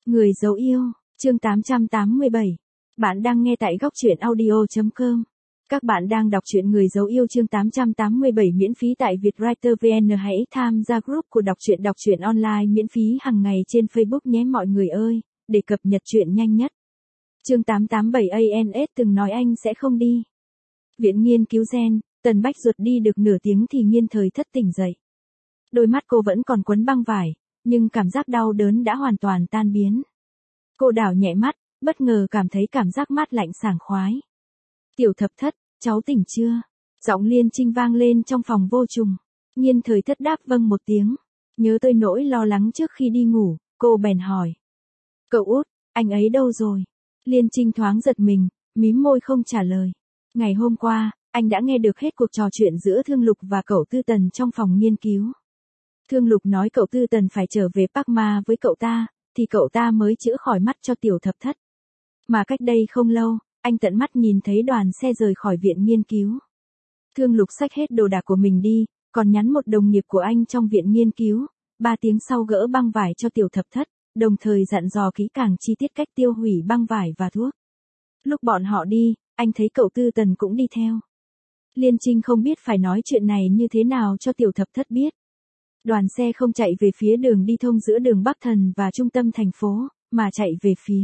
Người dấu yêu, chương 887. Bạn đang nghe tại góc truyện audio.com. Các bạn đang đọc truyện Người dấu yêu chương 887 miễn phí tại Vietwriter VN. Hãy tham gia group của đọc truyện online miễn phí hàng ngày trên Facebook nhé mọi người ơi, để cập nhật truyện nhanh nhất. Chương 887 ANS từng nói anh sẽ không đi. Viện nghiên cứu gen, Tần Bách Duật đi được nửa tiếng thì Nghiên Thời Thất tỉnh dậy. Đôi mắt cô vẫn còn quấn băng vải, nhưng cảm giác đau đớn đã hoàn toàn tan biến. Cô đảo nhẹ mắt, bất ngờ cảm thấy cảm giác mát lạnh sảng khoái. Tiểu Thập Thất, cháu tỉnh chưa? Giọng Liên Trinh vang lên trong phòng vô trùng. Nghiên Thời Thất đáp vâng một tiếng. Nhớ tới nỗi lo lắng trước khi đi ngủ, cô bèn hỏi. Cậu út, anh ấy đâu rồi? Liên Trinh thoáng giật mình, mím môi không trả lời. Ngày hôm qua, anh đã nghe được hết cuộc trò chuyện giữa Thương Lục và cậu Tư Tần trong phòng nghiên cứu. Thương Lục nói cậu Tư Tần phải trở về Park Ma với cậu ta, thì cậu ta mới chữa khỏi mắt cho Tiểu Thập Thất. Mà cách đây không lâu, anh tận mắt nhìn thấy đoàn xe rời khỏi viện nghiên cứu. Thương Lục xách hết đồ đạc của mình đi, còn nhắn một đồng nghiệp của anh trong viện nghiên cứu, 3 tiếng sau gỡ băng vải cho Tiểu Thập Thất, đồng thời dặn dò kỹ càng chi tiết cách tiêu hủy băng vải và thuốc. Lúc bọn họ đi, anh thấy cậu Tư Tần cũng đi theo. Liên Trinh không biết phải nói chuyện này như thế nào cho Tiểu Thập Thất biết. Đoàn xe không chạy về phía đường đi thông giữa đường Bắc Thần và trung tâm thành phố, mà chạy về phía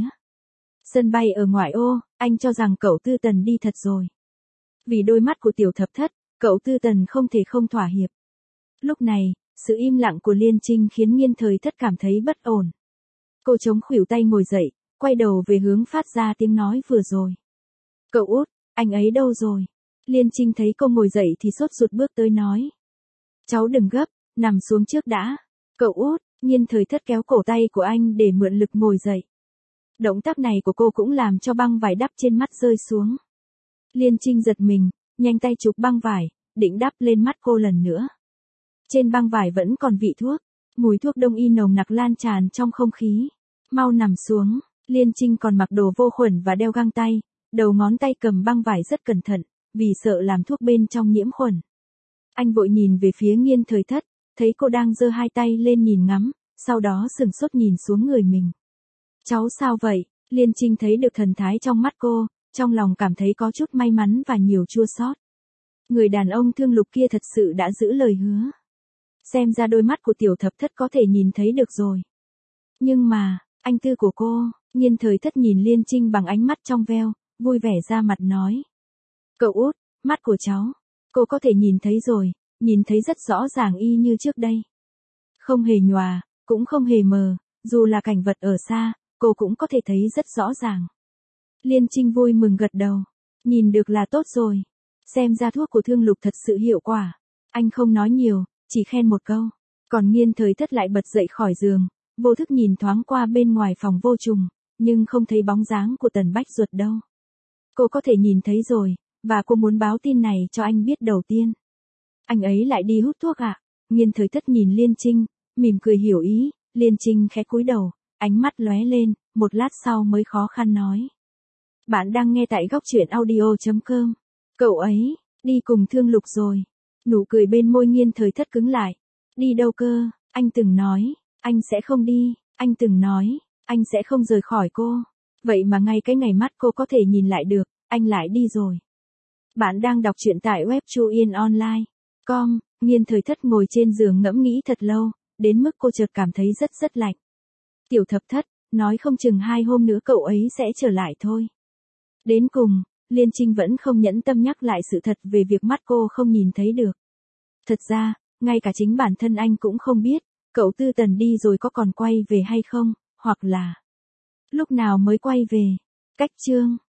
sân bay ở ngoại ô. Anh cho rằng cậu Tư Tần đi thật rồi. Vì đôi mắt của Tiểu Thập Thất, cậu Tư Tần không thể không thỏa hiệp. Lúc này, sự im lặng của Liên Trinh khiến Nghiên Thời Thất cảm thấy bất ổn. Cô chống khuỷu tay ngồi dậy, quay đầu về hướng phát ra tiếng nói vừa rồi. Cậu út, anh ấy đâu rồi? Liên Trinh thấy cô ngồi dậy thì sốt ruột bước tới nói. Cháu đừng gấp, nằm xuống trước đã. Cậu út, Nghiên Thời Thất kéo cổ tay của anh để mượn lực ngồi dậy. Động tác này của cô cũng làm cho băng vải đắp trên mắt rơi xuống. Liên Trinh giật mình, nhanh tay chụp băng vải, định đắp lên mắt cô lần nữa. Trên băng vải vẫn còn vị thuốc, mùi thuốc đông y nồng nặc lan tràn trong không khí. Mau nằm xuống. Liên Trinh còn mặc đồ vô khuẩn và đeo găng tay, đầu ngón tay cầm băng vải rất cẩn thận, vì sợ làm thuốc bên trong nhiễm khuẩn. Anh vội nhìn về phía Nghiên Thời Thất, thấy cô đang giơ hai tay lên nhìn ngắm, sau đó sừng sốt nhìn xuống người mình. Cháu sao vậy? Liên Trinh thấy được thần thái trong mắt cô, trong lòng cảm thấy có chút may mắn và nhiều chua xót. Người đàn ông Thương Lục kia thật sự đã giữ lời hứa. Xem ra đôi mắt của Tiểu Thập Thất có thể nhìn thấy được rồi. Nhưng mà, anh tư của cô. Nghiên Thời Thất nhìn Liên Trinh bằng ánh mắt trong veo, vui vẻ ra mặt nói. Cậu út, mắt của cháu, cô có thể nhìn thấy rồi, nhìn thấy rất rõ ràng y như trước đây. Không hề nhòa, cũng không hề mờ, dù là cảnh vật ở xa, cô cũng có thể thấy rất rõ ràng. Liên Trinh vui mừng gật đầu. Nhìn được là tốt rồi. Xem ra thuốc của Thương Lục thật sự hiệu quả. Anh không nói nhiều, chỉ khen một câu. Còn Nghiên Thời Thất lại bật dậy khỏi giường, vô thức nhìn thoáng qua bên ngoài phòng vô trùng, nhưng không thấy bóng dáng của Tần Bách Duật đâu. Cô có thể nhìn thấy rồi, và cô muốn báo tin này cho anh biết đầu tiên. Anh ấy lại đi hút thuốc ạ? Nghiên Thời Thất nhìn Liên Trinh, mỉm cười hiểu ý. Liên Trinh khẽ cúi đầu, ánh mắt lóe lên, một lát sau mới khó khăn nói. Bạn đang nghe tại góc truyện audio.com. Cậu ấy, đi cùng Thương Lục rồi. Nụ cười bên môi Nghiên Thời Thất cứng lại. Đi đâu cơ? Anh từng nói, anh sẽ không đi. Anh từng nói, anh sẽ không rời khỏi cô. Vậy mà ngay cái ngày mắt cô có thể nhìn lại được, anh lại đi rồi. Bạn đang đọc truyện tại web chuyenonline.com. Nghiên Thời Thất ngồi trên giường ngẫm nghĩ thật lâu, đến mức cô chợt cảm thấy rất lạnh. Tiểu Thập Thất, nói không chừng 2 hôm nữa cậu ấy sẽ trở lại thôi. Đến cùng, Liên Trinh vẫn không nhẫn tâm nhắc lại sự thật về việc mắt cô không nhìn thấy được. Thật ra, ngay cả chính bản thân anh cũng không biết, cậu Tư Tần đi rồi có còn quay về hay không, hoặc là lúc nào mới quay về. Cách chương